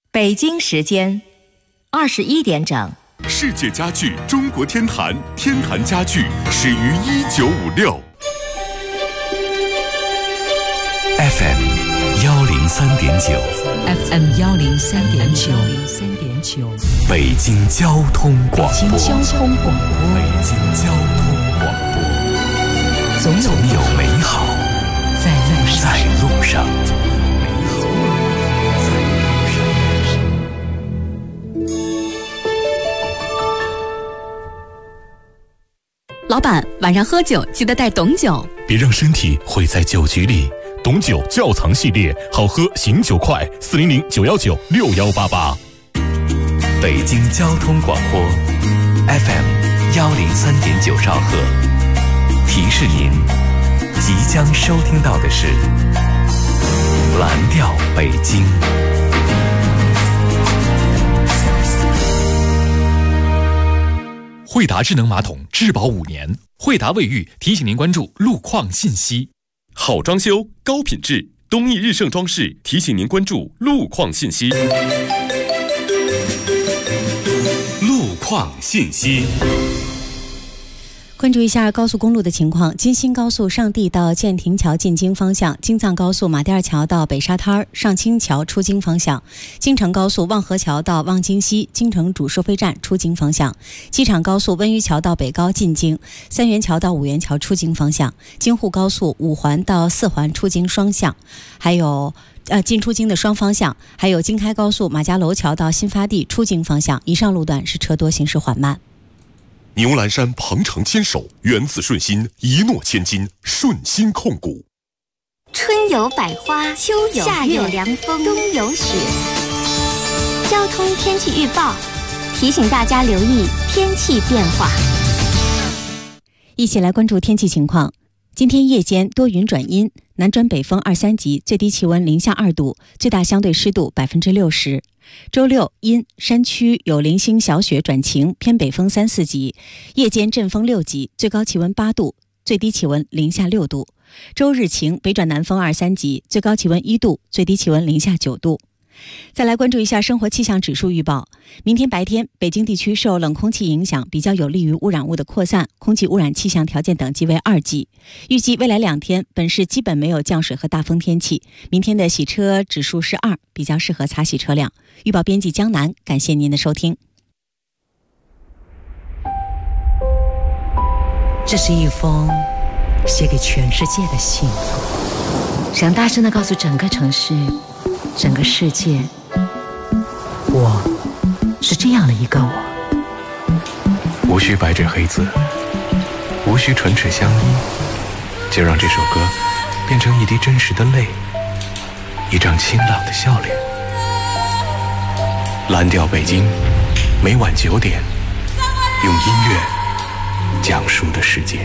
北京时间21点整。 世界家具中国天坛，天坛家具始于1956。 FM 103.9 FM 103.9 北京交通广播。 北京交通广播。 北京交通广播。总有美好在路上。 老板，晚上喝酒记得带董酒， 别让身体毁在酒局里。董酒窖藏系列，好喝醒酒快，400-919-6188。 北京交通广播 FM 103.9兆赫，提示您即将收听到的是蓝调北京。 惠达智能马桶质保5年，惠达卫浴提醒您关注路况信息。 好装修，高品质，东益日盛装饰提醒您关注路况信息。路况信息。 关注一下高速公路的情况。京新高速上地到建亭桥进京方向，京藏高速马甸桥到北沙滩上清桥出京方向，京承高速望河桥到望京西京承主收费站出京方向，机场高速温榆桥到北高进京，三元桥到五元桥出京方向，京沪高速五环到四环出京双向，还有进出京的双方向，还有京开高速马家楼桥到新发地出京方向，以上路段是车多，行驶缓慢。 牛栏山鹏程牵手，源自顺心，一诺千金，顺心控股。 春有百花，秋有夏有凉风，冬有雪。交通天气预报提醒大家留意天气变化。 一起来关注天气情况。今天夜间多云转阴，南转北风2、3级，最低气温零下2度，最大相对湿度60%。周六阴，山区有零星小雪转晴，偏北风3、4级，夜间阵风6级，最高气温8度，最低气温零下6度。周日晴，北转南风2、3级，最高气温1度，最低气温零下9度。再来关注一下生活气象指数预报。明天白天，北京地区受冷空气影响，比较有利于污染物的扩散，空气污染气象条件等级为2级。预计未来2天，本市基本没有降水和大风天气。明天的洗车指数是2，比较适合擦洗车辆。预报编辑江南，感谢您的收听。 这是一封写给全世界的信，想大声地告诉整个城市，整个世界，我是这样的一个我。 无需白纸黑字，无需唇齿相依，就让这首歌变成一滴真实的泪，一张清朗的笑脸。蓝调北京，每晚9点，用音乐讲述的世界。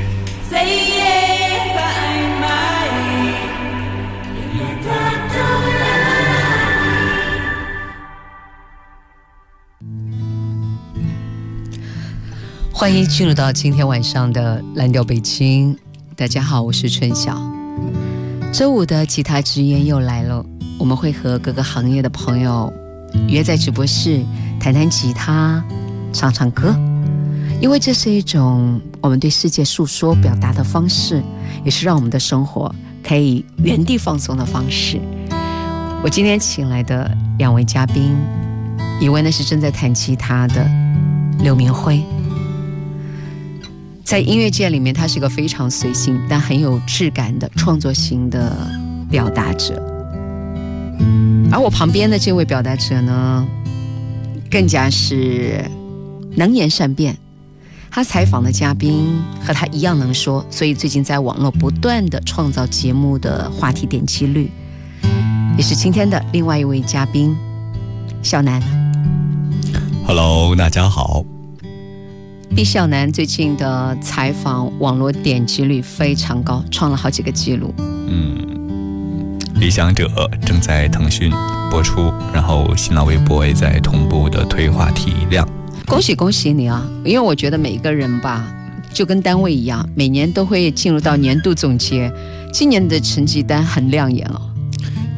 欢迎进入到今天晚上的蓝调北京。大家好，我是春晓。周五的吉他之夜又来了，我们会和各个行业的朋友约在直播室弹弹吉他，唱唱歌，因为这是一种我们对世界诉说表达的方式，也是让我们的生活可以原地放松的方式。我今天请来的2位嘉宾，一位呢是正在弹吉他的刘明辉，在音乐界里面他是个非常随性但很有质感的创作型的表达者，而我旁边的这位表达者呢更加是能言善辩，他采访的嘉宾和他一样能说，所以最近在网络不断的创造节目的话题点击率，也是今天的另外一位嘉宾小南。 Hello， 大家好。 毕小南最近的采访网络点击率非常高，创了好几个记录。 理想者正在腾讯播出，然后新浪微博也在同步的推话题量。 恭喜恭喜你啊！因为我觉得每个人吧，就跟单位一样，每年都会进入到年度总结，今年的成绩单很亮眼哦。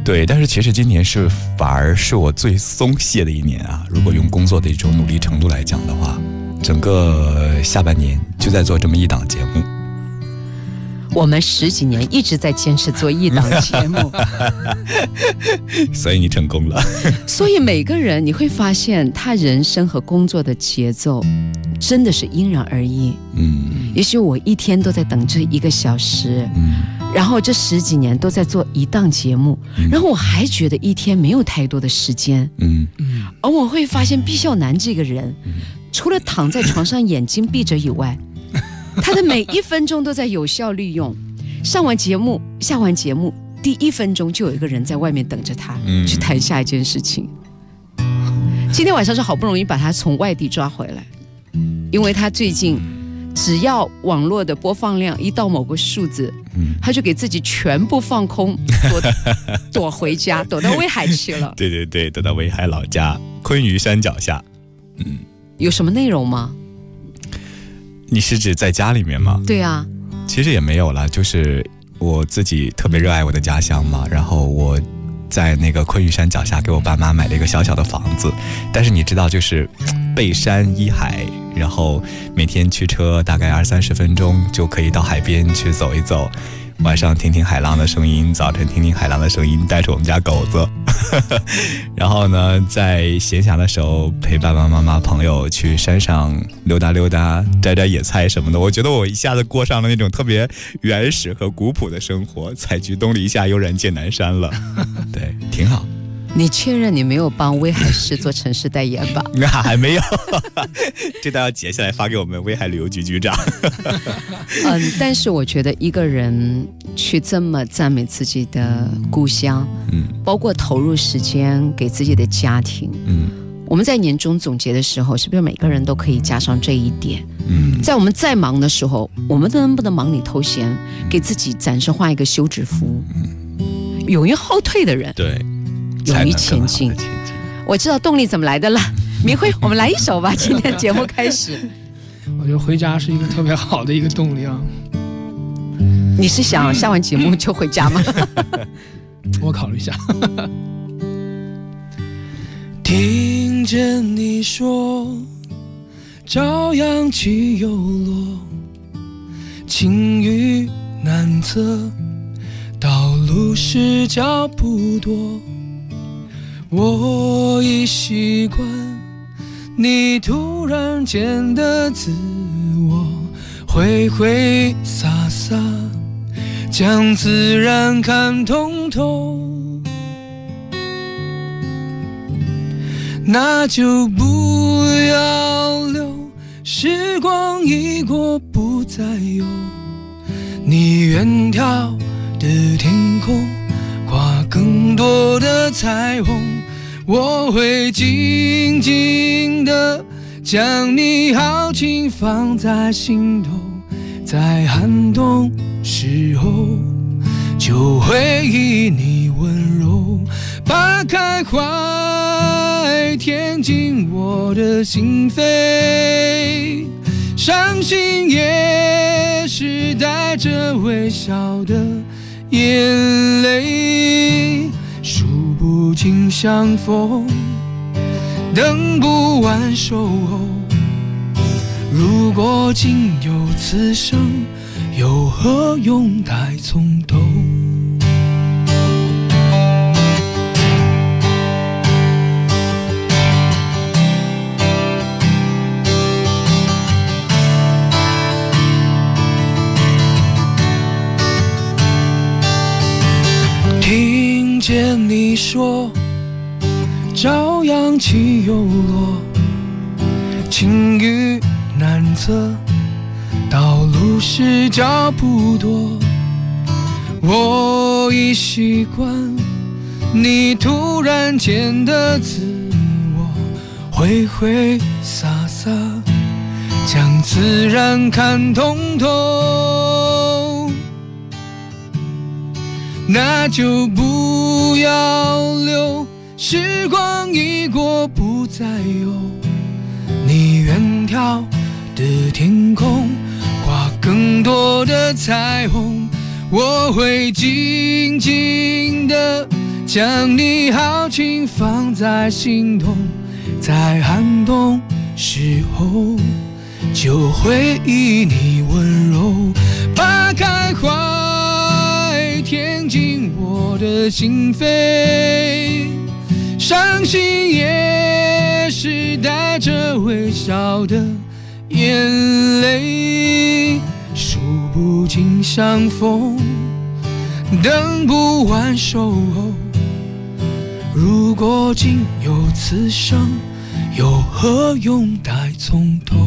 对，但是其实今年反而是我最松懈的一年啊。如果用工作的一种努力程度来讲的话，整个下半年就在做这么一档节目。 我们10几年一直在坚持做一档节目， 所以你成功了。 所以每个人你会发现，他人生和工作的节奏真的是因人而异。也许我一天都在等这1个小时，然后这10几年都在做一档节目，然后我还觉得一天没有太多的时间。而我会发现毕孝南这个人，除了躺在床上眼睛闭着以外，他的每1分钟都在有效利用。上完节目下完节目第1分钟就有一个人在外面等着他，去谈下一件事情。今天晚上是好不容易把他从外地抓回来，因为他最近只要网络的播放量一到某个数字，他就给自己全部放空，躲回家，躲到威海去了。 对对对，躲到威海老家昆屿山脚下。 有什么内容吗？ 你是指在家里面吗？ 对啊， 其实也没有了，就是我自己特别热爱我的家乡嘛，然后我在那个昆屿山脚下给我爸妈买了一个小小的房子，但是你知道，就是背山依海，然后每天驱车大概20-30分钟就可以到海边去走一走，晚上听听海浪的声音，早晨听听海浪的声音，带着我们家狗子然后呢在闲暇的时候陪爸爸妈妈朋友去山上溜达溜达，摘摘野菜什么的。我觉得我一下子过上了那种特别原始和古朴的生活，采菊东篱下，悠然见南山了对，挺好。 你确认你没有帮威海市做城市代言吧？ 那还没有这道要截下来发给我们威海旅游局局长但是我觉得一个人去这么赞美自己的故乡，包括投入时间给自己的家庭，我们在年终总结的时候，是不是每个人都可以加上这一点？在我们再忙的时候，我们能不能忙里偷闲，给自己暂时画一个休止符？勇于后退的人， 对， 勇于前进。我知道动力怎么来的了。明辉，我们来一首吧，今天节目开始。 我觉得回家是一个特别好的一个动力啊。 你是想下完节目就回家吗？ 我考虑一下。听见你说朝阳起又落，晴雨难测，道路是脚步多，我已习惯你突然间的自我，挥挥洒洒将自然看通透，那就不要留，时光一过不再有，你远眺的天空挂更多的彩虹，我会静静地将你豪情放在心头，在寒冬时候就回忆你温柔，扒开怀填进我的心扉，伤心也是带着微笑的眼泪，数不尽相逢，等不完守候，如果仅有此生，又何用待从头。听见你说朝阳起又落，晴雨难测，道路是脚步多，我已习惯你突然间的自我，挥挥洒洒将自然看通透，那就不要留，时光一过不再有，你远眺的天空挂更多的彩虹，我会静静地将你豪情放在心头，在寒冬时候就会以你温柔把开怀填进我的心扉，伤心也是带着微笑的眼泪，数不尽相逢，等不完守候，如果仅有此生，又何用待从头。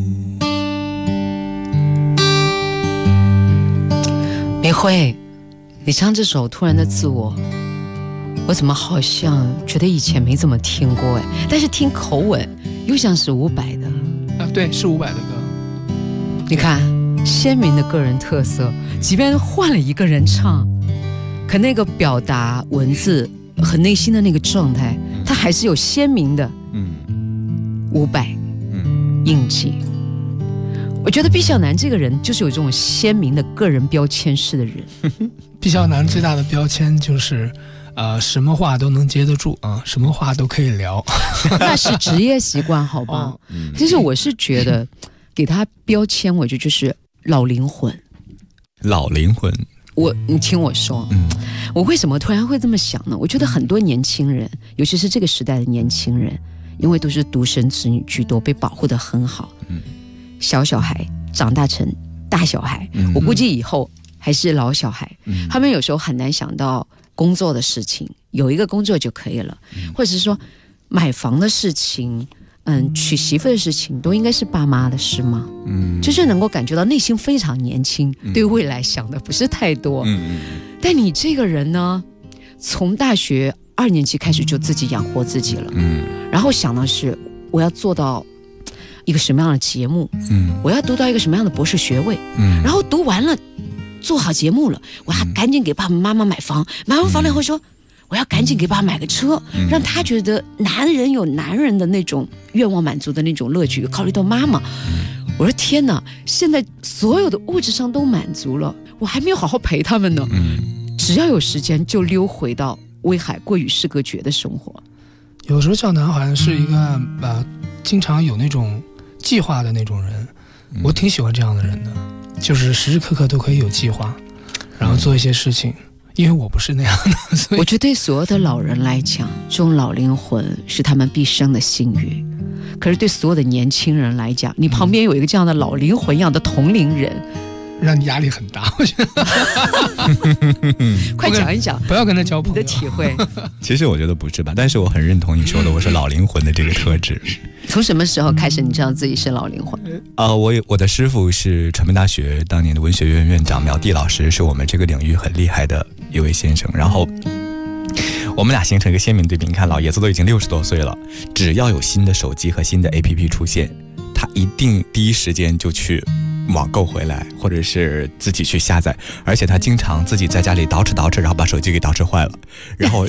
明慧，你唱这首《突然的自我》，我怎么好像觉得以前没怎么听过哎？但是听口吻又像是伍佰的啊，对，是伍佰的歌。 你看，鲜明的个人特色，即便换了一个人唱，可那个表达文字和内心的那个状态，它还是有鲜明的伍佰印记。我觉得毕晓楠这个人就是有这种鲜明的个人标签式的人。 毕晓楠最大的标签就是什么话都能接得住啊，什么话都可以聊。 那是职业习惯好吧？其实我是觉得给他标签，我觉得就是老灵魂。 老灵魂， 你听我说，我为什么突然会这么想呢？我觉得很多年轻人，尤其是这个时代的年轻人，因为都是独生子女居多，被保护得很好。小孩长大成大小孩，我估计以后还是老小孩。他们有时候很难想到工作的事情，有一个工作就可以了，或者是说买房的事情，娶媳妇的事情，都应该是爸妈的事吗？就是能够感觉到内心非常年轻，对未来想的不是太多。但你这个人呢，从大学2年级开始就自己养活自己了，然后想的是我要做到一个什么样的节目，我要读到一个什么样的博士学位，然后读完了做好节目了，我要赶紧给爸爸妈妈买房，买完房了以后说我要赶紧给爸爸买个车，让他觉得男人有男人的那种愿望满足的那种乐趣，考虑到妈妈。我说天哪，现在所有的物质上都满足了，我还没有好好陪他们呢。只要有时间就溜回到威海过与世隔绝的生活。 有时候小南好像是一个经常有那种计划的那种人，我挺喜欢这样的人的，就是时时刻刻都可以有计划，然后做一些事情。因为我不是那样的，所以我觉得对所有的老人来讲，这种老灵魂是他们毕生的幸运。可是对所有的年轻人来讲，你旁边有一个这样的老灵魂一样的同龄人， 让你压力很大。我觉得快讲一讲， 不要跟他交朋友。 你的体会。 其实我觉得不是吧，但是我很认同你说的，我是老灵魂的这个特质。 从什么时候开始你知道自己是老灵魂？ 我的师父是传媒大学当年的文学院院长苗娣老师，是我们这个领域很厉害的一位先生。然后我们俩形成一个鲜明对比，你看老爷子都已经60多岁了，只要有新的手机和新的 APP 出现，他一定第一时间就去网购回来，或者是自己去下载，而且他经常自己在家里捯饬，然后把手机给捯饬坏了，然后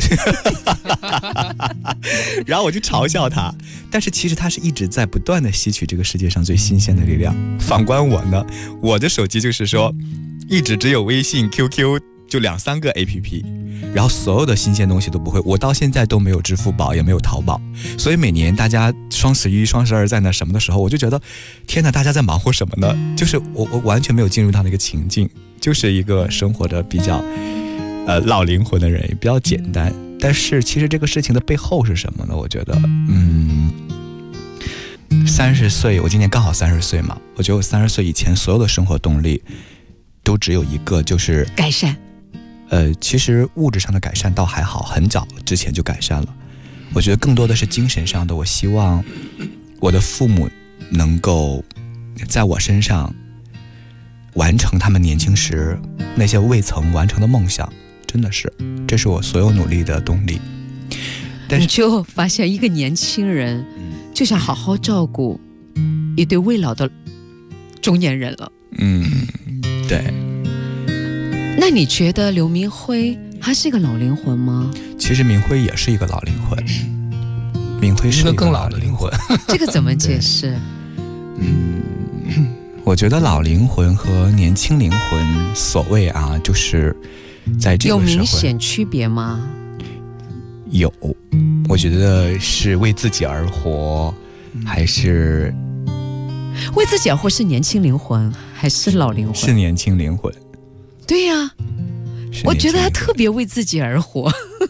我就嘲笑他，但是其实他是一直在不断的吸取这个世界上最新鲜的力量。反观我呢，我的手机就是说一直只有微信 QQ 就2-3个 APP， 然后所有的新鲜东西都不会，我到现在都没有支付宝，也没有淘宝。所以每年大家双11、双12在那什么的时候，我就觉得天哪，大家在忙活什么呢？就是我完全没有进入到那个情境，就是一个生活的比较老灵魂的人，也比较简单。但是其实这个事情的背后是什么呢？我觉得30岁，我今年刚好30岁嘛，我觉得我30岁以前所有的生活动力都只有一个，就是改善。 其实物质上的改善倒还好，很早之前就改善了。我觉得更多的是精神上的，我希望我的父母能够在我身上完成他们年轻时那些未曾完成的梦想，真的是，这是我所有努力的动力。但是你就发现一个年轻人就想好好照顾一对未老的中年人了。 对。 那你觉得刘明辉他是一个老灵魂吗？ 其实明辉也是一个老灵魂，明辉是一个更老的灵魂。 这个怎么解释？ 我觉得老灵魂和年轻灵魂，所谓就是在这个社会有明显区别吗？ 有，我觉得是为自己而活，还是为自己而活是年轻灵魂还是老灵魂？ 是年轻灵魂。 对呀，我觉得他特别为自己而活。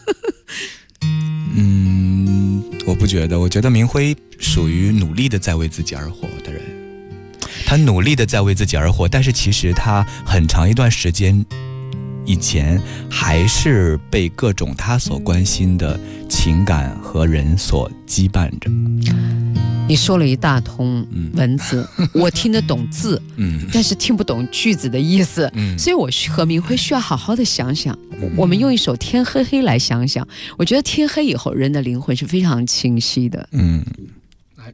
我不觉得，我觉得明辉属于努力的在为自己而活的人，他努力的在为自己而活，但是其实他很长一段时间以前还是被各种他所关心的情感和人所羁绊着。 你说了一大通文字，我听得懂字，但是听不懂句子的意思，所以我和明辉需要好好的想想。我们用一首《天黑黑》来想想，我觉得天黑以后人的灵魂是非常清晰的。 来。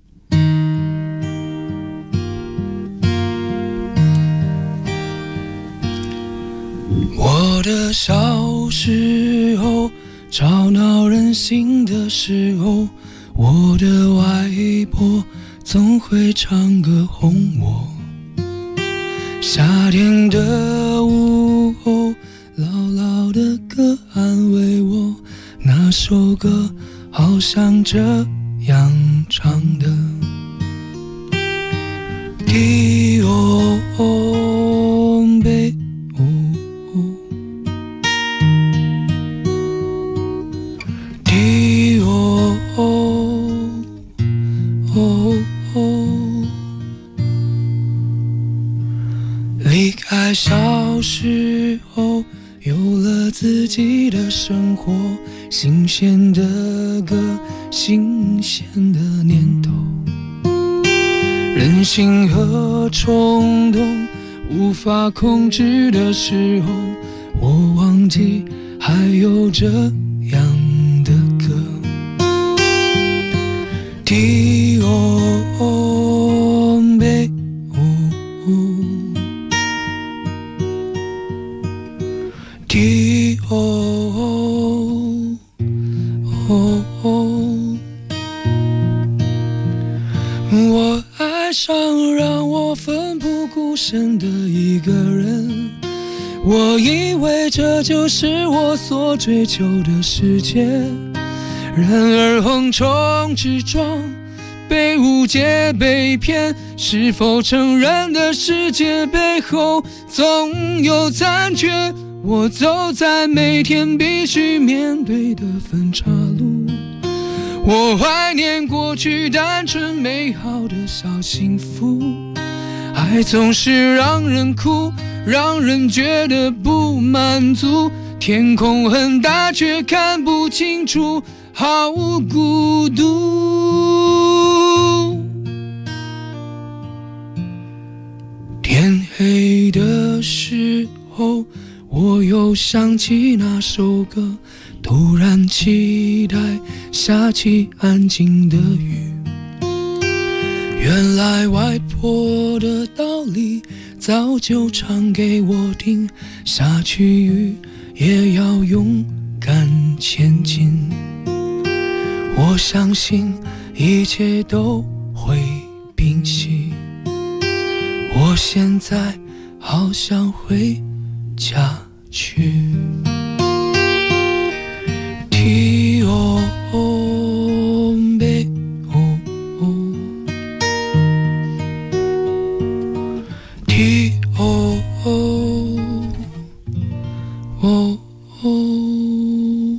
我的小时候，吵闹任性的时候，我的外婆总会唱歌哄我。夏天的午后，牢牢的歌安慰我，那首歌好像这样唱的。滴哦哦贝哦滴哦哦哦，离开小时候，有了自己的生活，新鲜的歌，新鲜的念头，任性和冲动无法控制的时候，我忘记还有这样的歌。滴哦哦贝哦哦，滴哦哦哦，我爱上让我奋不顾身的一个人，我以为这就是我所追求的世界，然而横冲直撞，被误解被骗，是否成人的世界背后总有残缺，我走在每天必须面对的分岔路，我怀念过去单纯美好的小幸福，爱总是让人哭，让人觉得不满足，天空很大却看不清楚，好孤独。天黑的时候，我又想起那首歌，突然期待下起安静的雨，原来外婆的道理早就唱给我听，下起雨也要勇敢前进，我相信一切都会平息，我现在好想回家去。提哦哦贝哦哦，提哦哦哦哦。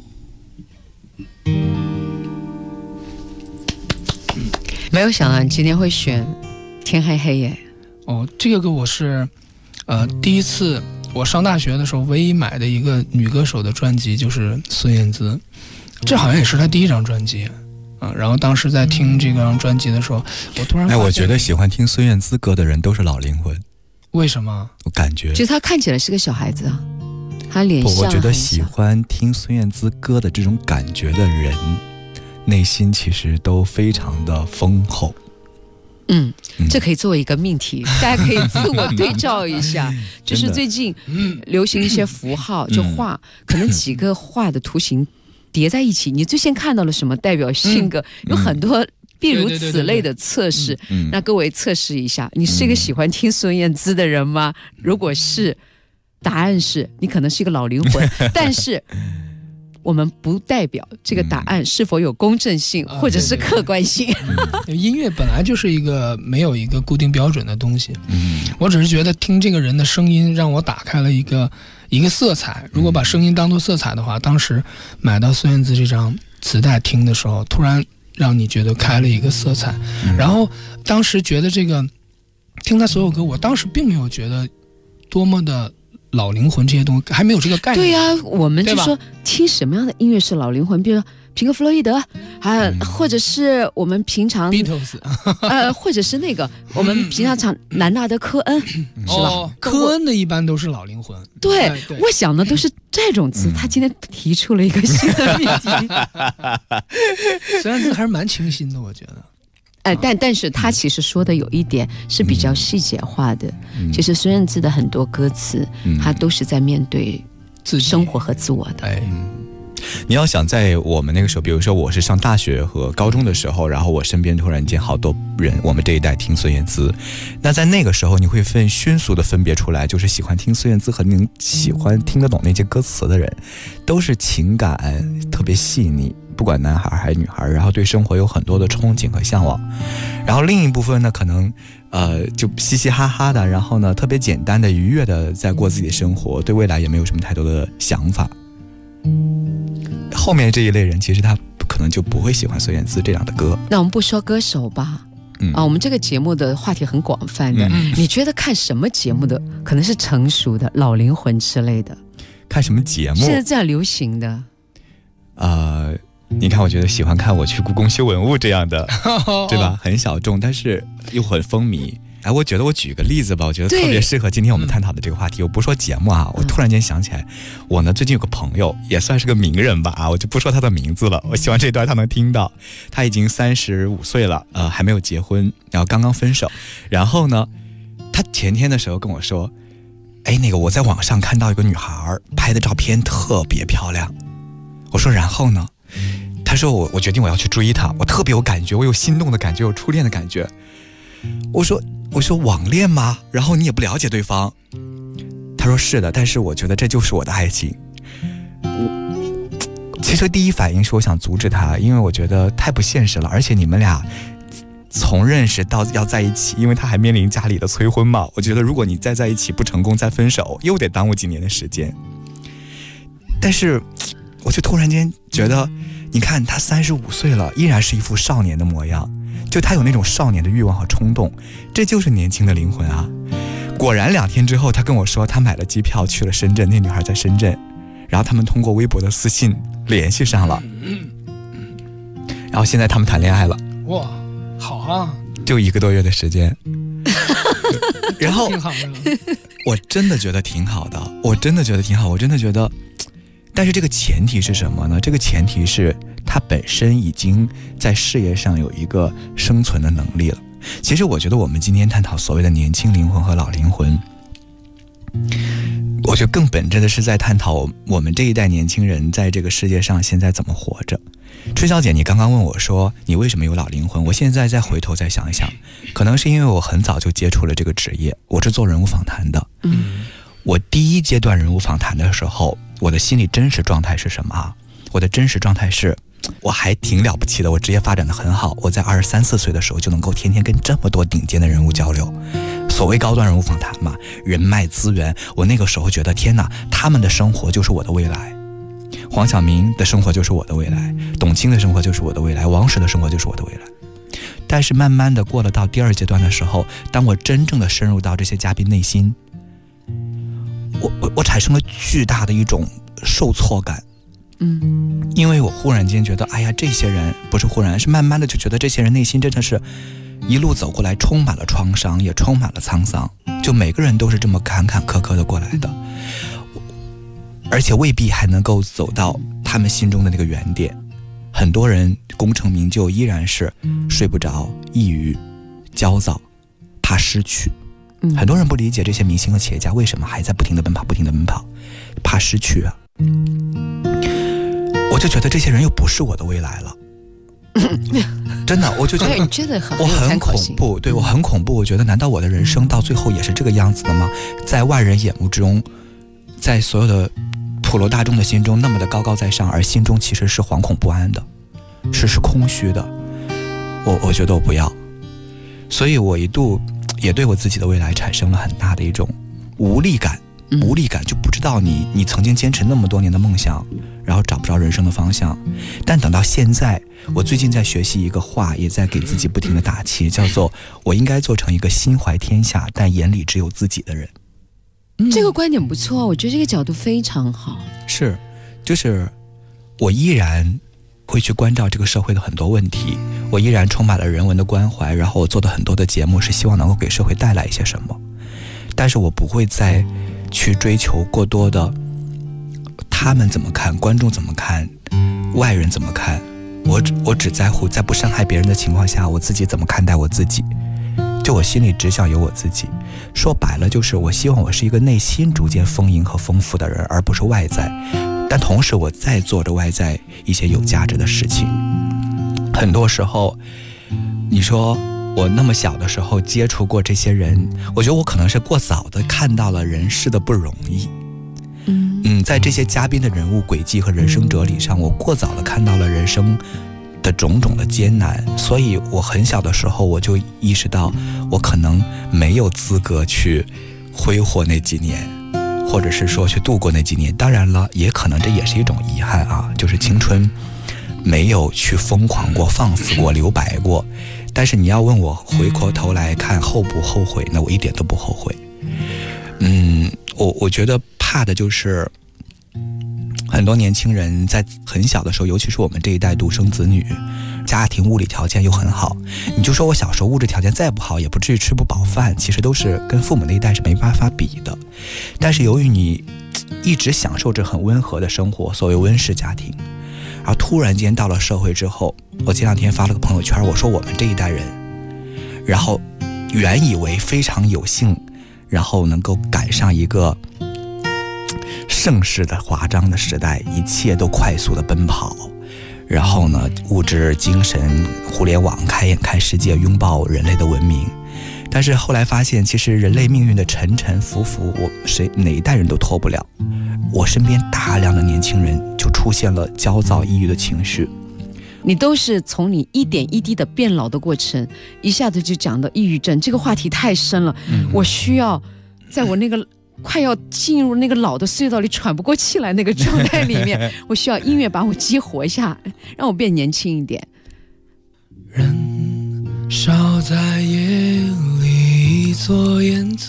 没有想到你今天会选天黑黑耶。 哦，这个歌我是第一次我上大学的时候唯一买的一个女歌手的专辑就是孙燕姿，这好像也是她第一张专辑啊。然后当时在听这张专辑的时候，我突然发现我觉得喜欢听孙燕姿歌的人都是老灵魂。 为什么？ 我感觉其实她看起来是个小孩子啊，她脸像我觉得喜欢听孙燕姿歌的这种感觉的人，内心其实都非常的丰厚。 这可以作为一个命题，大家可以自我对照一下。就是最近流行一些符号，就画，可能几个画的图形叠在一起，你最先看到了什么代表性格？有很多譬如此类的测试。那各位测试一下，你是一个喜欢听孙燕姿的人吗？如果是，答案是你可能是一个老灵魂，但是我们不代表这个答案是否有公正性或者是客观性。 音乐本来就是一个没有一个固定标准的东西，我只是觉得听这个人的声音让我打开了一个色彩。如果把声音当作色彩的话，当时买到孙燕姿这张磁带听的时候，突然让你觉得开了一个色彩。然后当时觉得这个听他所有歌，我当时并没有觉得多么的老灵魂，这些东西还没有这个概念。 对呀，我们就说听什么样的音乐是老灵魂，比如说平克·弗洛伊德，或者是我们平常 Beatles， 或者是那个我们平常唱兰纳德·科恩，是吧？ 科恩的一般都是老灵魂。 对，我想的都是这种词。他今天提出了一个新的命题， 孙燕姿还是蛮清新的，我觉得。 但是他其实说的有一点是比较细节化的。其实孙燕姿的很多歌词，他都是在面对生活和自我的。 你要想在我们那个时候，比如说我是上大学和高中的时候，然后我身边突然间好多人，我们这一代听孙燕姿，那在那个时候你会迅速的分别出来，就是喜欢听孙燕姿和你喜欢听得懂那些歌词的人，都是情感特别细腻，不管男孩还是女孩，然后对生活有很多的憧憬和向往。然后另一部分呢，可能就嘻嘻哈哈的，然后呢特别简单的愉悦的在过自己的生活，对未来也没有什么太多的想法。后面这一类人其实他可能就不会喜欢孙燕姿这样的歌。 那我们不说歌手吧，我们这个节目的话题很广泛的。你觉得看什么节目的可能是成熟的老灵魂之类的？ 看什么节目？ 现在这样流行的。 你看，我觉得喜欢看我去故宫修文物这样的，对吧？很小众，但是又很风靡。我觉得我举个例子吧，我觉得特别适合今天我们探讨的这个话题。我不说节目啊，我突然间想起来，我呢最近有个朋友，也算是个名人吧我就不说他的名字了。我希望这段他能听到。他已经35岁了，还没有结婚，然后刚刚分手。然后呢，他前天的时候跟我说，那个我在网上看到一个女孩拍的照片特别漂亮。我说然后呢？他说我决定我要去追她，我特别有感觉，我有心动的感觉，有初恋的感觉。我说网恋吗？然后你也不了解对方。他说是的，但是我觉得这就是我的爱情。其实第一反应是我想阻止他，因为我觉得太不现实了，而且你们俩从认识到要在一起，因为他还面临家里的催婚嘛，我觉得如果你再在一起不成功再分手，又得耽误几年的时间。但是我就突然间觉得，你看他35岁了，依然是一副少年的模样，就他有那种少年的欲望和冲动，这就是年轻的灵魂啊。果然2天之后，他跟我说他买了机票去了深圳，那女孩在深圳，然后他们通过微博的私信联系上了，然后现在他们谈恋爱了。 哇，好啊， 就1个多月的时间。然后挺好的， 我真的觉得挺好的，我真的觉得，但是这个前提是什么呢？这个前提是他本身已经在事业上有一个生存的能力了。其实我觉得我们今天探讨所谓的年轻灵魂和老灵魂，我觉得更本质的是在探讨我们这一代年轻人在这个世界上现在怎么活着。春小姐，你刚刚问我说你为什么有老灵魂，我现在再回头再想一想，可能是因为我很早就接触了这个职业，我是做人物访谈的。我第一阶段人物访谈的时候，我的心理真实状态是什么？我的真实状态是，我还挺了不起的，我职业发展的很好，我在23、24岁的时候就能够天天跟这么多顶尖的人物交流，所谓高端人物访谈嘛，人脉资源，我那个时候觉得天哪，他们的生活就是我的未来，黄晓明的生活就是我的未来，董卿的生活就是我的未来，王石的生活就是我的未来。但是慢慢的过了到第2阶段的时候，当我真正的深入到这些嘉宾内心，我产生了巨大的一种受挫感。因为我忽然间觉得，哎呀，这些人不是忽然，是慢慢的就觉得这些人内心真的是一路走过来充满了创伤，也充满了沧桑，就每个人都是这么坎坎坷坷的过来的，而且未必还能够走到他们心中的那个原点。很多人功成名就依然是睡不着、抑郁、焦躁、怕失去。很多人不理解这些明星和企业家为什么还在不停地奔跑，怕失去啊。我就觉得这些人又不是我的未来了。真的，我就觉得我很恐怖，对，我很恐怖。我觉得难道我的人生到最后也是这个样子的吗？在万人眼目中，在所有的普罗大众的心中那么的高高在上，而心中其实是惶恐不安的，是空虚的。我觉得我不要，所以我一度也对我自己的未来产生了很大的一种无力感，就不知道你曾经坚持那么多年的梦想，然后找不着人生的方向。但等到现在，我最近在学习一个话，也在给自己不停的打气，叫做我应该做成一个心怀天下但眼里只有自己的人。 这个观点不错，我觉得这个角度非常好。 是，就是我依然会去关照这个社会的很多问题，我依然充满了人文的关怀，然后我做的很多的节目是希望能够给社会带来一些什么，但是我不会再去追求过多的他们怎么看，观众怎么看，外人怎么看，我只在乎在不伤害别人的情况下，我自己怎么看待我自己，就我心里只想有我自己。说白了就是我希望我是一个内心逐渐丰盈和丰富的人，而不是外在，但同时我在做着外在一些有价值的事情。很多时候你说我那么小的时候接触过这些人，我觉得我可能是过早的看到了人世的不容易。在这些嘉宾的人物轨迹和人生哲理上，我过早的看到了人生的种种的艰难，所以我很小的时候我就意识到我可能没有资格去挥霍那几年，或者是说去度过那几年。当然了，也可能这也是一种遗憾啊，就是青春没有去疯狂过、放肆过、留白过。但是你要问我回过头来看后不后悔，那我一点都不后悔。我觉得怕的就是很多年轻人在很小的时候，尤其是我们这一代独生子女，家庭物理条件又很好，你就说我小时候物质条件再不好，也不至于吃不饱饭，其实都是跟父母那一代是没办法比的。但是由于你一直享受着很温和的生活，所谓温室家庭，然后突然间到了社会之后，我前两天发了个朋友圈，我说我们这一代人，然后原以为非常有幸，然后能够赶上一个盛世的华章的时代，一切都快速的奔跑，然后呢，物质、精神、互联网开眼看世界，拥抱人类的文明。但是后来发现，其实人类命运的沉沉浮浮，哪一代人都脱不了。我身边大量的年轻人就出现了焦躁、抑郁的情绪。 你都是从你一点一滴的变老的过程，一下子就讲到抑郁症，这个话题太深了。我需要在我那个快要进入那个老的隧道里喘不过气来那个状态里面，我需要音乐把我激活一下，让我变年轻一点。 人少在夜里做烟囱，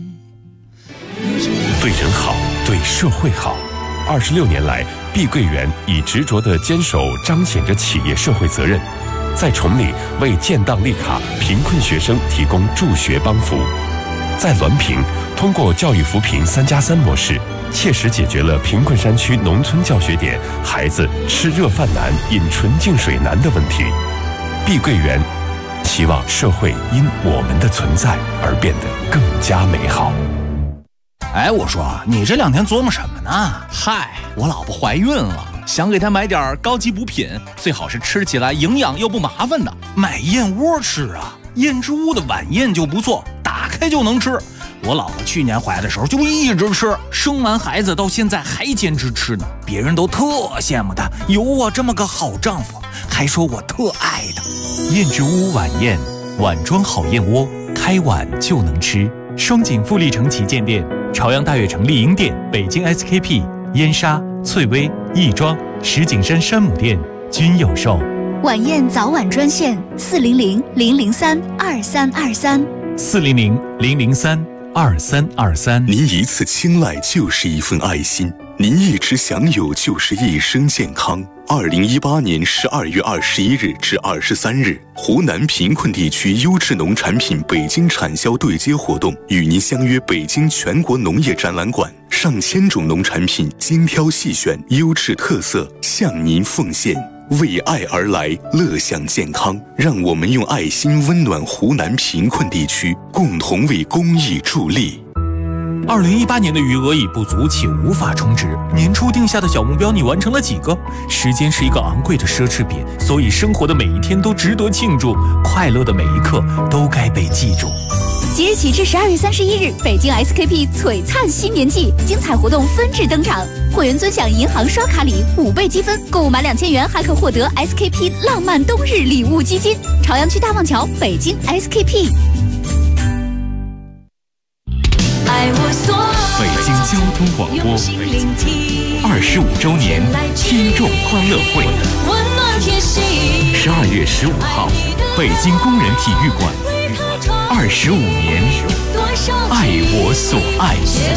对人好，对社会好。26年来，碧桂园以执着的坚守彰显着企业社会责任，在崇礼为建档立卡贫困学生提供助学帮扶，在滦平通过教育扶贫3+3模式，切实解决了贫困山区农村教学点孩子吃热饭难、饮纯净水难的问题。碧桂园希望社会因我们的存在而变得更加美好。 哎，我说你这2天琢磨什么呢？嗨，我老婆怀孕了，想给她买点高级补品，最好是吃起来营养又不麻烦的。买燕窝吃啊，燕之屋的晚宴就不错，打开就能吃。我老婆去年怀的时候就一直吃，生完孩子到现在还坚持吃呢，别人都特羡慕她有我这么个好丈夫，还说我特爱她。 燕之屋晚宴，碗装好燕窝，开碗就能吃。双井富力城旗舰店、朝阳大悦城丽婴店、北京 SKP、燕莎、翠微、亦庄、石景山山姆店均有售。 晚宴早晚专线400-003-2323 400-003-2323。 您一次青睐就是一份爱心，您一直享有就是一生健康。2018年12月21日至23日，湖南贫困地区优质农产品北京产销对接活动与您相约北京全国农业展览馆，上千种农产品精挑细选，优质特色向您奉献。为爱而来，乐享健康，让我们用爱心温暖湖南贫困地区，共同为公益助力。 2018年的余额已不足，且无法充值。年初定下的小目标，你完成了几个？时间是一个昂贵的奢侈品，所以生活的每一天都值得庆祝，快乐的每一刻都该被记住。 即日起至12月31日，北京 SKP 璀璨新年季精彩活动纷至登场，会员尊享银行刷卡礼5倍积分，购物满2000元还可获得 SKP 浪漫冬日礼物基金。朝阳区大望桥，北京 SKP。 北京交通广播25周年听众欢乐会，12月15号，北京工人体育馆，25年，爱我所爱。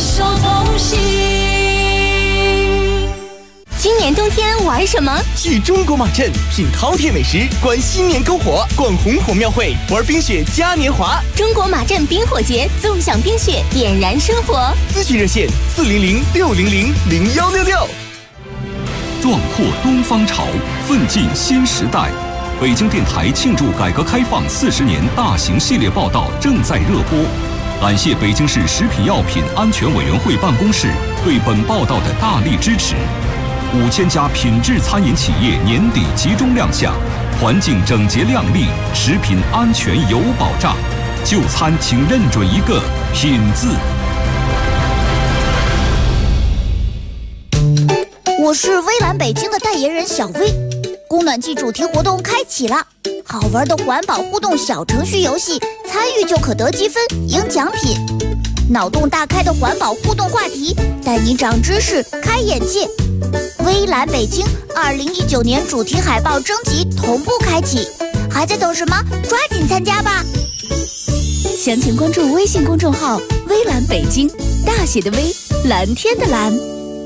今年冬天玩什么？ 去中国马镇品饕餮美食，观新年篝火，逛红火庙会，玩冰雪嘉年华。 中国马镇冰火节，纵享冰雪，点燃生活。 咨询热线400-600-0166。 壮阔东方潮，奋进新时代。北京电台庆祝改革开放40年大型系列报道正在热播。感谢北京市食品药品安全委员会办公室对本报道的大力支持。5000家品质餐饮企业年底集中亮相，环境整洁亮丽，食品安全有保障。就餐请认准一个品字。 我是微蓝北京的代言人小薇。供暖季主题活动开启了，好玩的环保互动小程序游戏，参与就可得积分赢奖品。脑洞大开的环保互动话题，带你长知识开眼界。微蓝北京2019年主题海报征集同步开启，还在等什么？抓紧参加吧！ 详情关注微信公众号“微蓝北京”，大写的微，蓝天的蓝。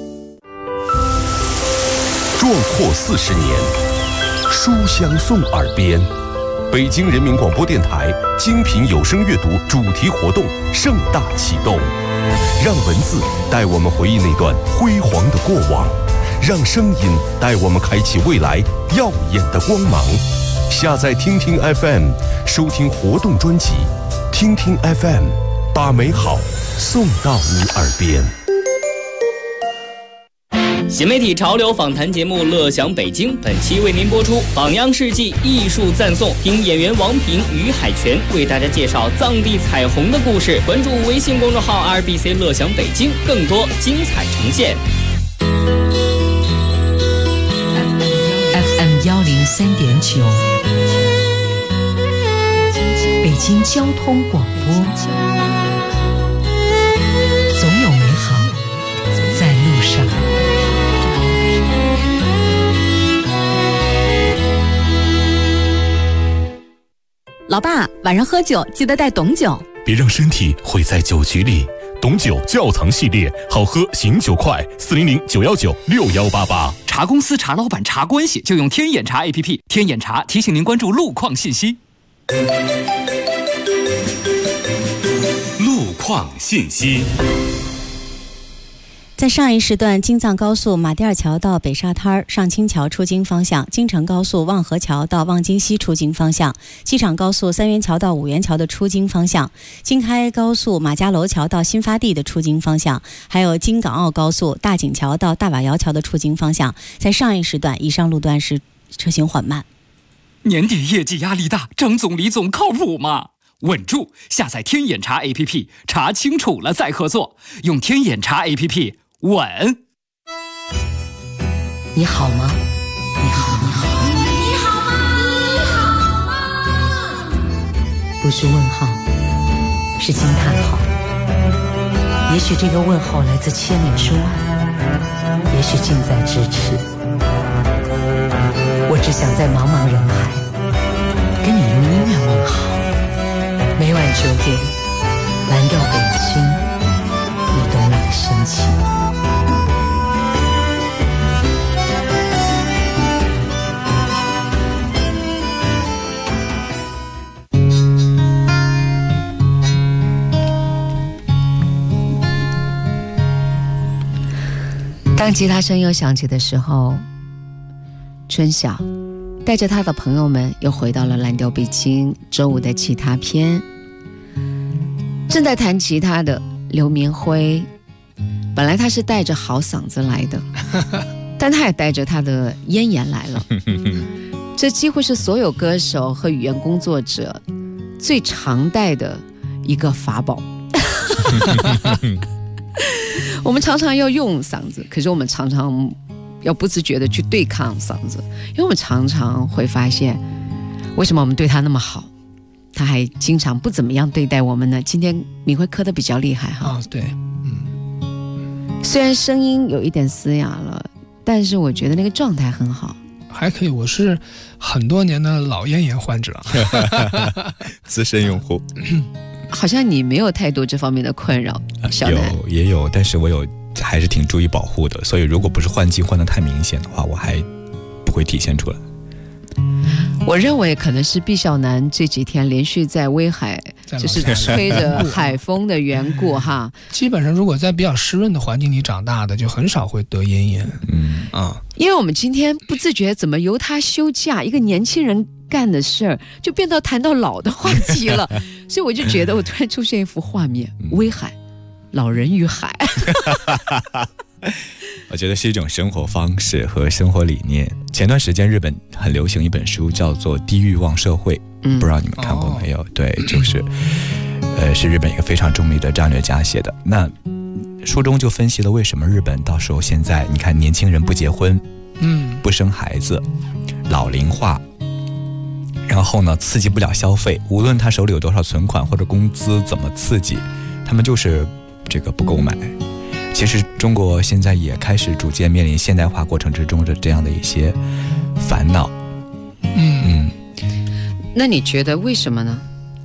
壮阔40年，书香送耳边。北京人民广播电台精品有声阅读主题活动盛大启动，让文字带我们回忆那段辉煌的过往，让声音带我们开启未来耀眼的光芒。下载听听 FM， 收听活动专辑，听听 FM， 把美好送到你耳边。 新媒体潮流访谈节目《乐享北京》本期为您播出《榜样事迹》艺术赞颂，听演员王平、于海泉为大家介绍藏地彩虹的故事。关注微信公众号 RBC 乐享北京，更多精彩呈现。 FM 103.9，北京交通广播，总有美好在路上。 老爸，晚上喝酒记得带董酒， 别让身体毁在酒局里。董酒窖藏系列，好喝醒酒快，400-919-6188。 茶公司、茶老板、茶关系，就用天眼茶 APP。天眼茶提醒您关注路况信息。 路况信息。 在上一时段，京藏高速马甸尔桥到北沙滩、上清桥出京方向，京承高速望河桥到望京西出京方向，机场高速三元桥到五元桥的出京方向，京开高速马家楼桥到新发地的出京方向，还有京港澳高速大井桥到大瓦窑桥的出京方向，在上一时段以上路段是车行缓慢。 年底业绩压力大，张总李总靠谱吗？稳住！下载天眼查 APP， 查清楚了再合作，用天眼查 APP。稳。 你好吗？你好，你好， 你好吗？你好吗？ 不是问号，是惊叹号。也许这个问号来自千里之外，也许近在咫尺。我只想在茫茫人海，跟你用音乐问好。每晚9点，蓝调北京，你懂我的深情。 当吉他声又响起的时候，春晓带着他的朋友们又回到了蓝调北京周五的吉他篇。正在弹吉他的刘明辉，本来他是带着好嗓子来的，但他也带着他的咽炎来了。这几乎是所有歌手和语言工作者最常带的一个法宝。我们常常要用嗓子，可是我们常常要不自觉的去对抗嗓子，因为我们常常会发现，为什么我们对他那么好，他还经常不怎么样对待我们呢？今天敏慧咳得比较厉害哈。 对， 虽然声音有一点嘶哑了，但是我觉得那个状态很好。 还可以，我是很多年的老咽炎患者， 资深用户。 好像你没有太多这方面的困扰， 也有，但是我还是挺注意保护的，所以如果不是换季换得太明显的话，我还不会体现出来。 我认为可能是毕晓南这几天连续在威海，就是吹着海风的缘故哈。 基本上如果在比较湿润的环境里长大的，就很少会得咽炎。 因为我们今天不自觉怎么由他休假，一个年轻人干的事儿就变到谈到老的话题了，所以我就觉得我突然出现一幅画面，威海，老人与海。 我觉得是一种生活方式和生活理念。前段时间日本很流行一本书叫做《低欲望社会》，不知道你们看过没有？对，就是是日本一个非常著名的战略家写的。那书中就分析了为什么日本到时候现在你看年轻人不结婚，不生孩子，老龄化，然后呢刺激不了消费，无论他手里有多少存款或者工资怎么刺激，他们就是这个不购买。其实中国现在也开始逐渐面临现代化过程之中的这样的一些烦恼。 那你觉得为什么呢？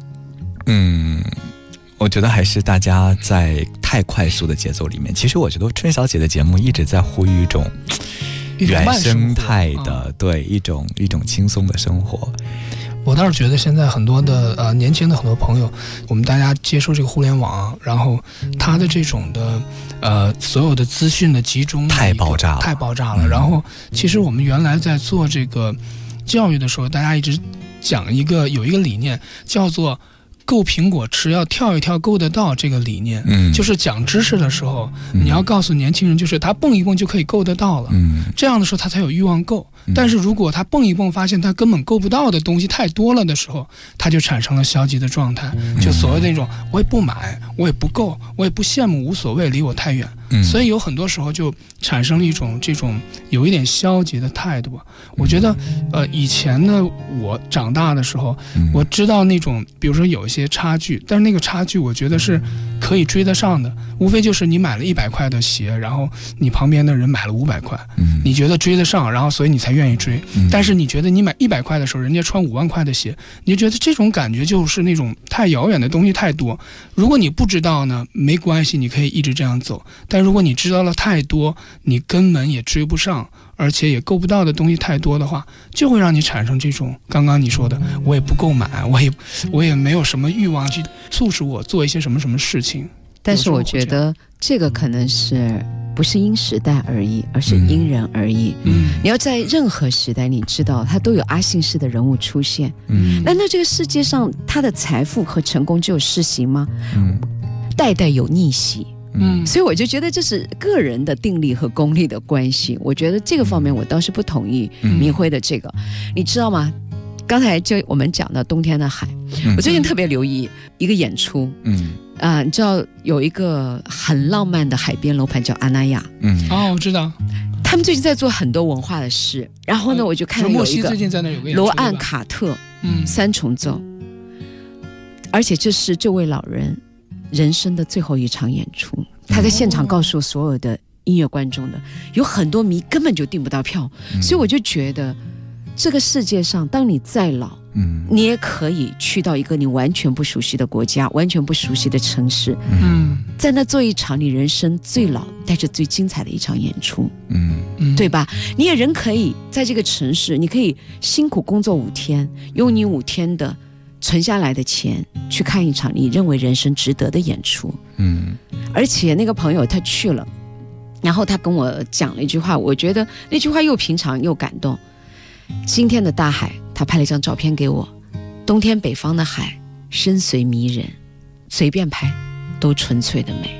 我觉得还是大家在太快速的节奏里面。其实我觉得春小姐的节目一直在呼吁一种原生态的，对，一种轻松的生活。 我倒是觉得现在很多的年轻的很多朋友，我们大家接受这个互联网，然后他的这种的所有的资讯的集中太爆炸了。 然后其实我们原来在做这个教育的时候，大家一直讲有一个理念叫做够苹果吃要跳一跳够得到，这个理念就是讲知识的时候，你要告诉年轻人，就是他蹦一蹦就可以够得到了，这样的时候他才有欲望够。但是如果他蹦一蹦发现他根本够不到的东西太多了的时候，他就产生了消极的状态，就所谓的那种我也不买，我也不够，我也不羡慕，无所谓，离我太远。所以有很多时候就产生了一种这种有一点消极的态度。我觉得以前呢，我长大的时候，我知道那种比如说有一些差距，但是那个差距我觉得是可以追得上的，无非就是你买了100块的鞋，然后你旁边的人买了500块，你觉得追得上，然后所以你才愿意追。但是你觉得你买100块的时候，人家穿5万块的鞋，你就觉得这种感觉就是那种太遥远的东西太多。如果你不知道呢，没关系，你可以一直这样走。但如果你知道了太多，你根本也追不上，而且也够不到的东西太多的话，就会让你产生这种刚刚你说的，我也不够买，我也没有什么欲望去促使我做一些什么事情。 但是我觉得这个可能是不是因时代而异，而是因人而异。你要在任何时代，你知道它都有阿信式的人物出现。难道这个世界上他的财富和成功只有世袭吗？代代有逆袭。所以我就觉得这是个人的定力和功力的关系。我觉得这个方面我倒是不同意明辉的这个。你知道吗？刚才就我们讲的冬天的海，我最近特别留意一个演出。你知道有一个很浪漫的海边楼盘叫阿那亚。 我知道。 他们最近在做很多文化的事，然后呢，我就看到有一个罗岸卡特3重奏，而且这是这位老人人生的最后一场演出。他在现场告诉所有的音乐观众的，有很多迷根本就订不到票。所以我就觉得这个世界上，当你再老，你也可以去到一个你完全不熟悉的国家，完全不熟悉的城市，在那做一场你人生最老带着最精彩的一场演出，对吧？你也人可以在这个城市，你可以辛苦工作5天，用你5天的存下来的钱去看一场你认为人生值得的演出。而且那个朋友他去了，然后他跟我讲了一句话，我觉得那句话又平常又感动。今天的大海，他拍了一张照片给我，冬天北方的海深邃迷人，随便拍都纯粹的美。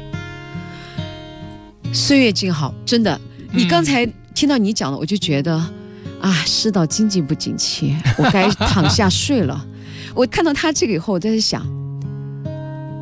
岁月静好，真的，你刚才听到你讲的，我就觉得世道经济不景气，我该躺下睡了。我看到他这个以后，我在想，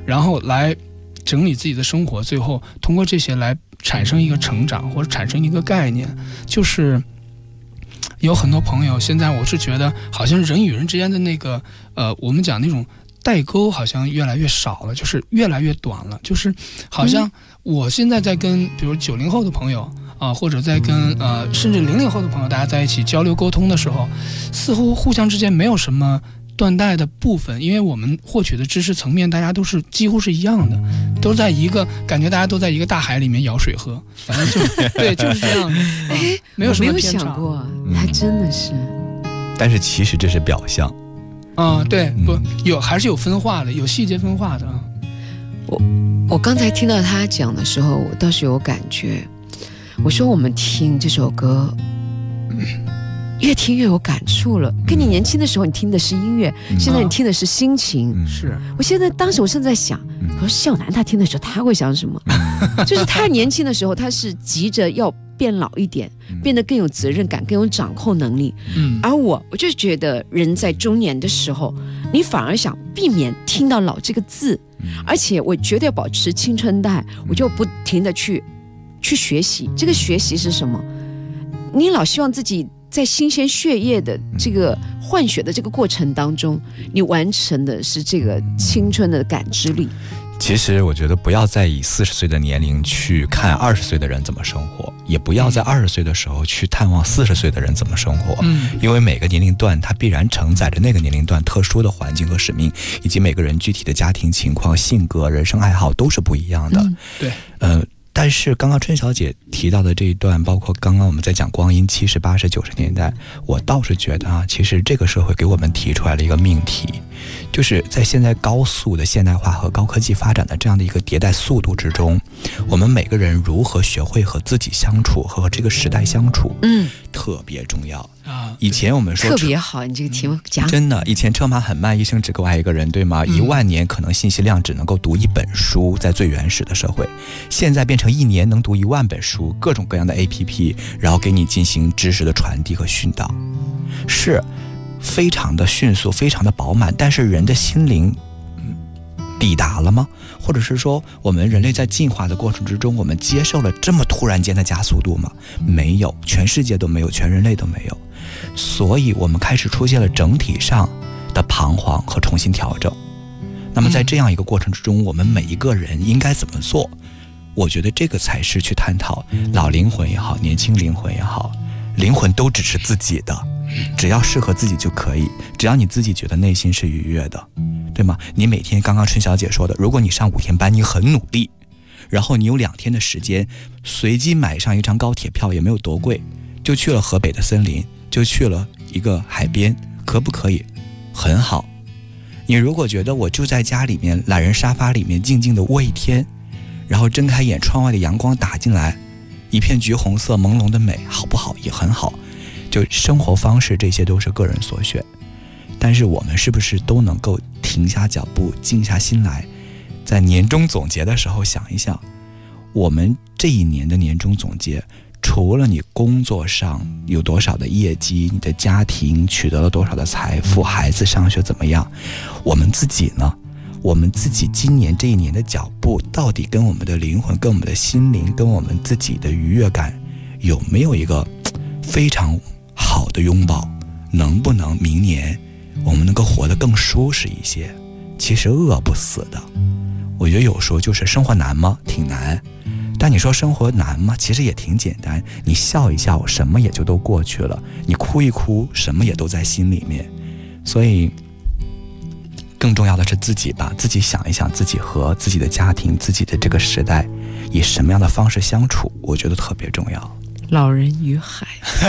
然后来整理自己的生活，最后通过这些来产生一个成长，或者产生一个概念。就是有很多朋友现在我是觉得好像人与人之间的那个我们讲那种代沟好像越来越少了，就是越来越短了。就是好像我现在在跟比如90后的朋友或者在跟甚至00后的朋友大家在一起交流沟通的时候，似乎互相之间没有什么断代的部分，因为我们获取的知识层面大家都是几乎是一样的，都在一个感觉大家都在一个大海里面舀水喝，反正就对，就是这样的。没有什么偏差。 我没有想过，还真的是。 但是其实这是表象。 对，不有还是有分化的，有细节分化的。 我刚才听到他讲的时候，我倒是有感觉。我说我们听这首歌，越听越有感触了。跟你年轻的时候你听的是音乐，现在你听的是心情。 是我当时我正在想，我说孝南他听的时候他会想什么？就是他年轻的时候他是急着要变老一点，变得更有责任感，更有掌控能力。而我就觉得人在中年的时候，你反而想避免听到老这个字，而且我绝对要保持青春态，我就不停的去学习。这个学习是什么？你老希望自己在新鲜血液的这个换血的这个过程当中，你完成的是这个青春的感知力。 其实我觉得不要再以40岁的年龄去看20岁的人怎么生活，也不要在20岁的时候去探望40岁的人怎么生活。因为每个年龄段它必然承载着那个年龄段特殊的环境和使命，以及每个人具体的家庭情况、性格、人生爱好都是不一样的。 对， 但是刚刚春小姐提到的这一段，包括刚刚我们在讲光阴70、80、90年代，我倒是觉得其实这个社会给我们提出来了一个命题，就是在现在高速的现代化和高科技发展的这样的一个迭代速度之中，我们每个人如何学会和自己相处，和这个时代相处，特别重要。以前我们说特别好，你这个题目讲真的，以前车马很慢，一生只够爱一个人，对吗？1万年可能信息量只能够读1本书，在最原始的社会，现在变成1年能读1万本书，各种各样的 APP， 然后给你进行知识的传递和训导，是非常的迅速，非常的饱满。但是人的心灵抵达了吗？或者是说我们人类在进化的过程之中，我们接受了这么突然间的加速度吗？没有，全世界都没有，全人类都没有。所以我们开始出现了整体上的彷徨和重新调整。那么在这样一个过程之中，我们每一个人应该怎么做？我觉得这个才是去探讨老灵魂也好，年轻灵魂也好，灵魂都只是自己的，只要适合自己就可以，只要你自己觉得内心是愉悦的，对吗？你每天刚刚春小姐说的，如果你上5天班，你很努力，然后你有2天的时间，随机买上一张高铁票，也没有多贵，就去了河北的森林，就去了一个海边，可不可以？很好。你如果觉得我就在家里面懒人沙发里面静静的窝一天，然后睁开眼，窗外的阳光打进来，一片橘红色朦胧的美，好不好？也很好。就生活方式，这些都是个人所选，但是我们是不是都能够停下脚步，静下心来，在年终总结的时候想一想，我们这一年的年终总结，除了你工作上有多少的业绩，你的家庭取得了多少的财富，孩子上学怎么样，我们自己呢？我们自己今年这一年的脚步，到底跟我们的灵魂，跟我们的心灵，跟我们自己的愉悦感，有没有一个非常好的拥抱？能不能明年我们能够活得更舒适一些？其实饿不死的。我觉得有时候就是生活难吗？挺难。但你说生活难吗？其实也挺简单。你笑一笑，什么也就都过去了；你哭一哭，什么也都在心里面。所以更重要的是自己吧，自己想一想自己和自己的家庭，自己的这个时代以什么样的方式相处，我觉得特别重要。 老人与海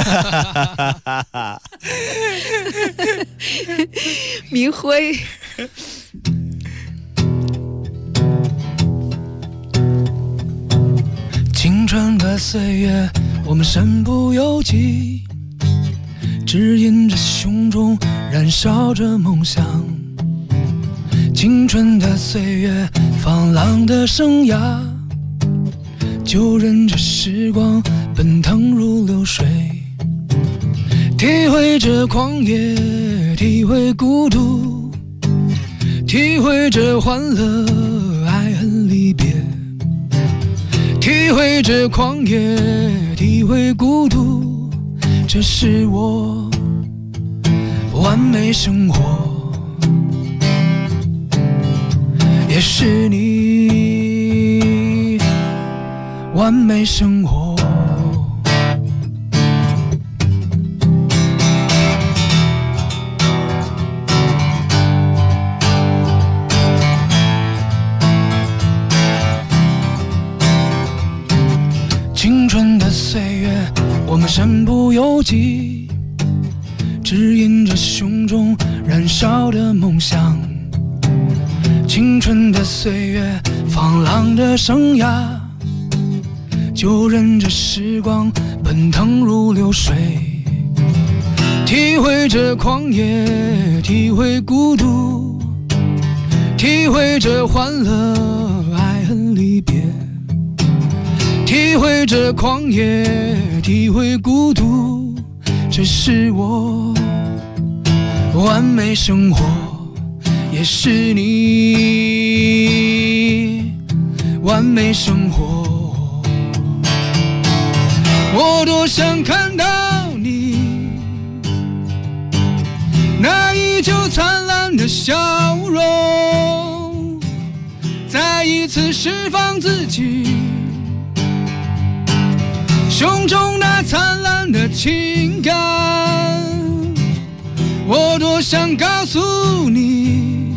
明辉青春的岁月我们身不由己，指引着胸中燃烧着梦想。青春的岁月放浪的生涯，就任着时光奔腾如流水，体会着狂野，体会孤独，体会着欢乐体会着狂野，体会孤独，这是我完美生活，也是你完美生活。青春的岁月，我们身不由己，指引着胸中燃烧的梦想。青春的岁月，放浪的生涯，就任着时光奔腾如流水，体会着狂野，体会孤独，体会着欢乐，爱恨离别，体会着狂野，体会孤独，这是我完美生活，也是你完美生活。我多想看到你那依旧灿烂的笑容，再一次释放自己胸中那灿烂的情感。我多想告诉你，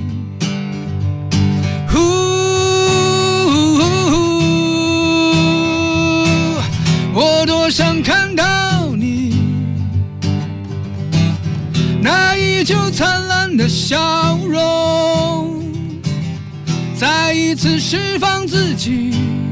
我多想看到你那依旧灿烂的笑容，再一次释放自己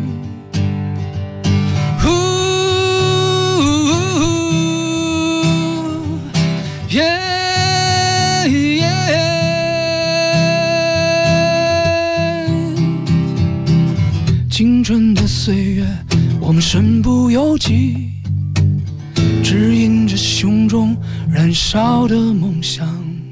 青春的岁月，我们身不由己，指引着胸中燃烧的梦想。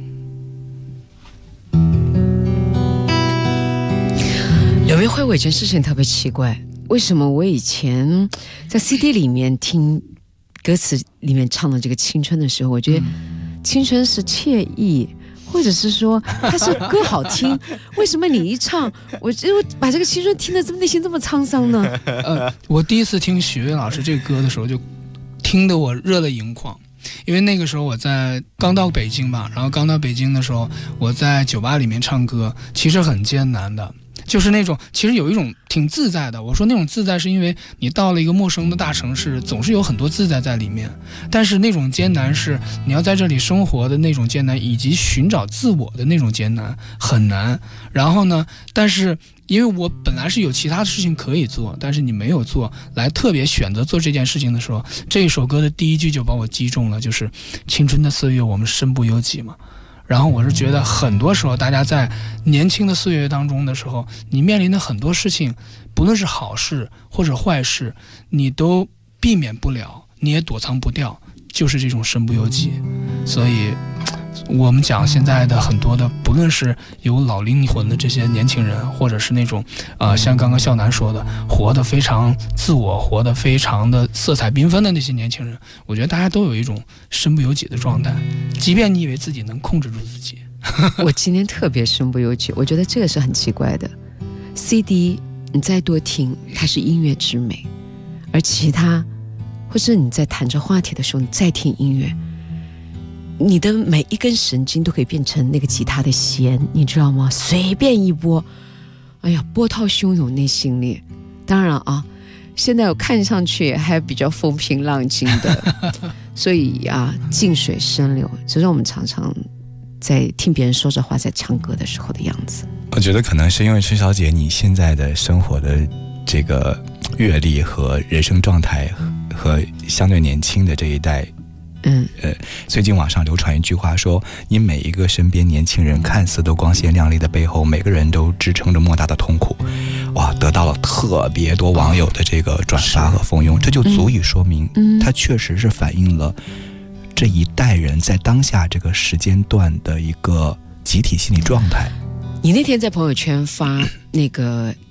有没有会有一件事情特别奇怪？为什么我以前在 CD 里面听歌词里面唱的这个青春的时候，我觉得青春是惬意，或者是说它是歌好听，为什么你一唱，我就把这个青春听得这么内心这么沧桑呢？ 我第一次听许巍老师这个歌的时候，就听得我热泪盈眶，因为那个时候我在刚到北京吧，然后刚到北京的时候，我在酒吧里面唱歌，其实很艰难的。就是那种其实有一种挺自在的，我说那种自在是因为你到了一个陌生的大城市，总是有很多自在在里面，但是那种艰难是你要在这里生活的那种艰难，以及寻找自我的那种艰难，很难。然后呢，但是因为我本来是有其他的事情可以做，但是你没有做，来特别选择做这件事情的时候，这一首歌的第一句就把我击中了，就是青春的岁月我们身不由己嘛。然后我是觉得很多时候大家在年轻的岁月当中的时候，你面临的很多事情，不论是好事或者坏事，你都避免不了，你也躲藏不掉，就是这种身不由己。所以我们讲现在的很多的，不论是有老灵魂的这些年轻人，或者是那种像刚刚笑南说的活得非常自我，活得非常的色彩缤纷的那些年轻人，我觉得大家都有一种身不由己的状态，即便你以为自己能控制住自己。 我今天特别身不由己，我觉得这个是很奇怪的。 CD 你再多听，它是音乐之美，而其他或是你在谈着话题的时候，你再听音乐，你的每一根神经都可以变成那个吉他的弦，你知道吗？随便一拨，哎呀，波涛汹涌内心里。当然啊，现在我看上去还比较风平浪静的，所以啊，静水深流，这是我们常常在听别人说着话，在唱歌的时候的样子。 我觉得可能是因为春小姐你现在的生活的这个阅历和人生状态和相对年轻的这一代。最近网上流传一句话说，你每一个身边年轻人看似都光鲜亮丽的背后，每个人都支撑着莫大的痛苦。哇，得到了特别多网友的这个转发和蜂拥，这就足以说明它确实是反映了这一代人在当下这个时间段的一个集体心理状态。 你那天在朋友圈发那个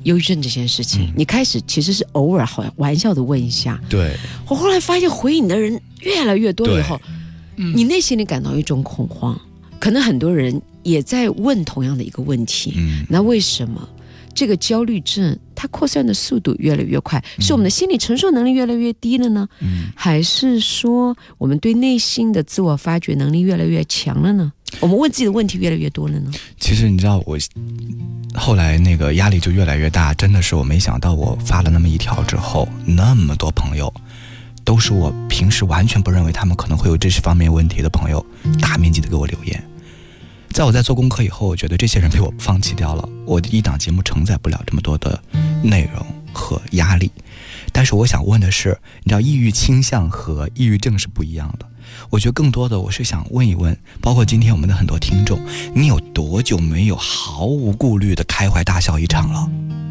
忧郁症这件事情，你开始其实是偶尔好玩笑的问一下， 对， 我后来发现回应的人越来越多以后，你内心里感到一种恐慌，可能很多人也在问同样的一个问题，那为什么这个焦虑症它扩散的速度越来越快，是我们的心理承受能力越来越低了呢，还是说我们对内心的自我发掘能力越来越强了呢？我们问自己的问题越来越多了呢？ 其实你知道，我后来那个压力就越来越大，真的是我没想到，我发了那么一条之后，那么多朋友都是我平时完全不认为他们可能会有这方面问题的朋友，大面积的给我留言。在我在做功课以后，我觉得这些人被我放弃掉了，我的一档节目承载不了这么多的内容和压力。但是我想问的是，你知道抑郁倾向和抑郁症是不一样的，我觉得更多的我是想问一问，包括今天我们的很多听众，你有多久没有毫无顾虑的开怀大笑一场了？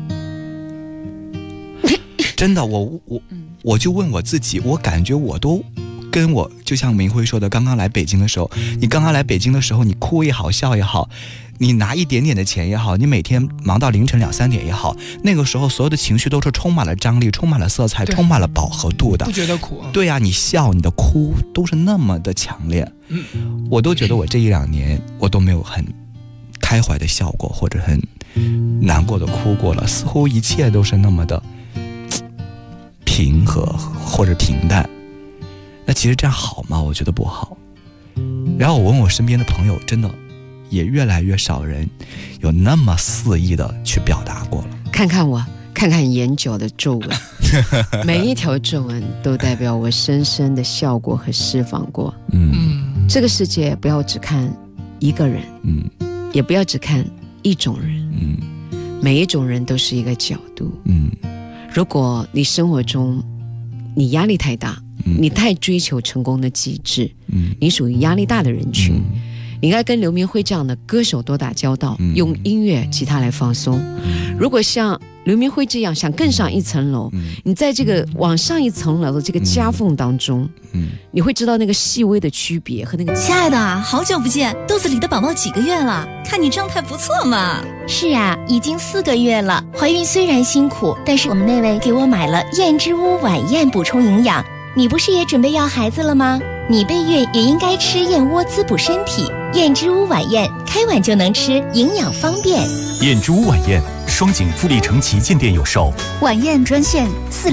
真的，我就问我自己，我感觉我都跟我就像明辉说的，刚刚来北京的时候，你刚刚来北京的时候，你哭也好，笑也好，你拿一点点的钱也好，你每天忙到凌晨2、3点也好，那个时候所有的情绪都是充满了张力，充满了色彩，充满了饱和度的， 不觉得苦啊？ 对啊，你笑你的哭都是那么的强烈，我都觉得我这1、2年我都没有很开怀的笑过，或者很难过的哭过了，似乎一切都是那么的平和或者平淡。那其实这样好吗？我觉得不好。然后我问我身边的朋友，真的也越来越少人有那么肆意的去表达过了。 看看我，看看眼角的皱纹，每一条皱纹都代表我深深的笑过和释放过。这个世界不要只看一个人，也不要只看一种人，每一种人都是一个角度。如果你生活中你压力太大，你太追求成功的极致，你属于压力大的人群，你应该跟刘明辉这样的歌手多打交道，用音乐吉他来放松。如果像刘明辉这样想更上一层楼，你在这个往上一层楼的这个夹缝当中，你会知道那个细微的区别和那个。 亲爱的，好久不见，肚子里的宝宝几个月了？看你状态不错嘛。 是啊，已经4个月了。怀孕虽然辛苦，但是我们那位给我买了燕之屋晚宴补充营养。你不是也准备要孩子了吗？你备孕也应该吃燕窝滋补身体。燕之屋晚宴，开碗就能吃，营养方便。 燕之屋晚宴，双井富力城旗舰店有售。 晚宴专线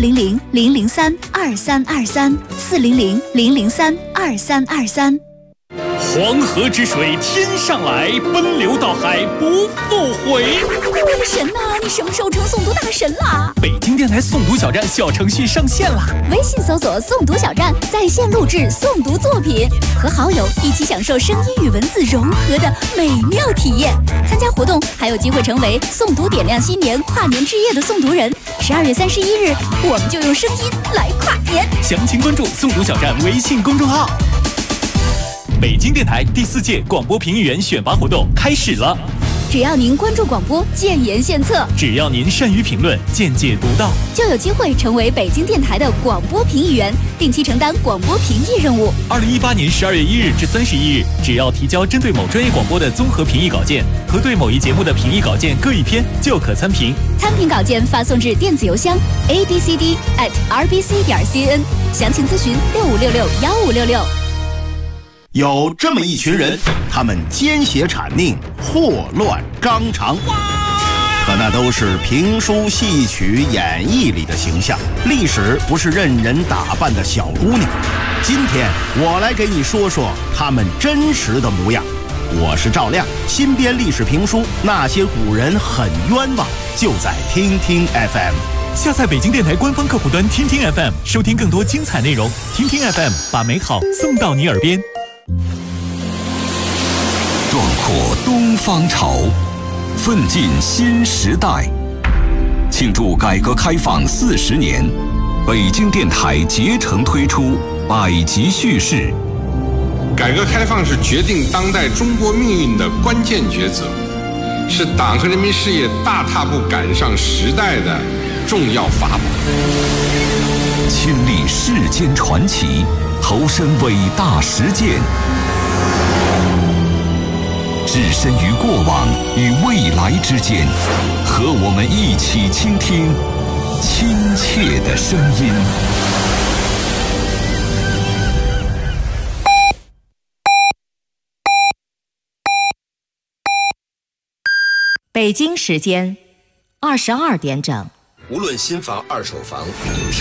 400-003-2323，400-003-2323。 黄河之水天上来，奔流到海不复回。 我的神呐，你什么时候成诵读大神啦？ 北京电台诵读小站小程序上线啦！ 微信搜索诵读小站，在线录制诵读作品，和好友一起享受声音与文字融合的美妙体验。参加活动还有机会成为诵读点亮新年跨年之夜的诵读人。12月31日，我们就用声音来跨年。 详情关注诵读小站微信公众号。北京电台第4届广播评议员选拔活动开始了。 只要您关注广播，建言献策； 只要您善于评论，见解独到， 就有机会成为北京电台的广播评议员，定期承担广播评议任务。 2018年12月1日至31日，只要提交针对某专业广播的综合评议稿件和对某一节目的评议稿件各1篇，就可参评。 参评稿件发送至电子邮箱 abcd@rbc.cn， 详情咨询65661566。 有这么一群人，他们奸邪谄佞，祸乱纲常，可那都是评书、戏曲、演绎里的形象。历史不是任人打扮的小姑娘。今天我来给你说说他们真实的模样。我是赵亮，新编历史评书《那些古人很冤枉》，就在听听 FM。 下载北京电台官方客户端听听 FM， 收听更多精彩内容。听听 FM， 把美好送到你耳边。 壮阔东方潮，奋进新时代。庆祝改革开放40年，北京电台竭诚推出百集叙事。 改革开放是决定当代中国命运的关键抉择，是党和人民事业大踏步赶上时代的重要法宝。 亲历世间传奇，投身伟大实践。 置身于过往与未来之间，和我们一起倾听亲切的声音。 北京时间22点整。 无论新房、二手房，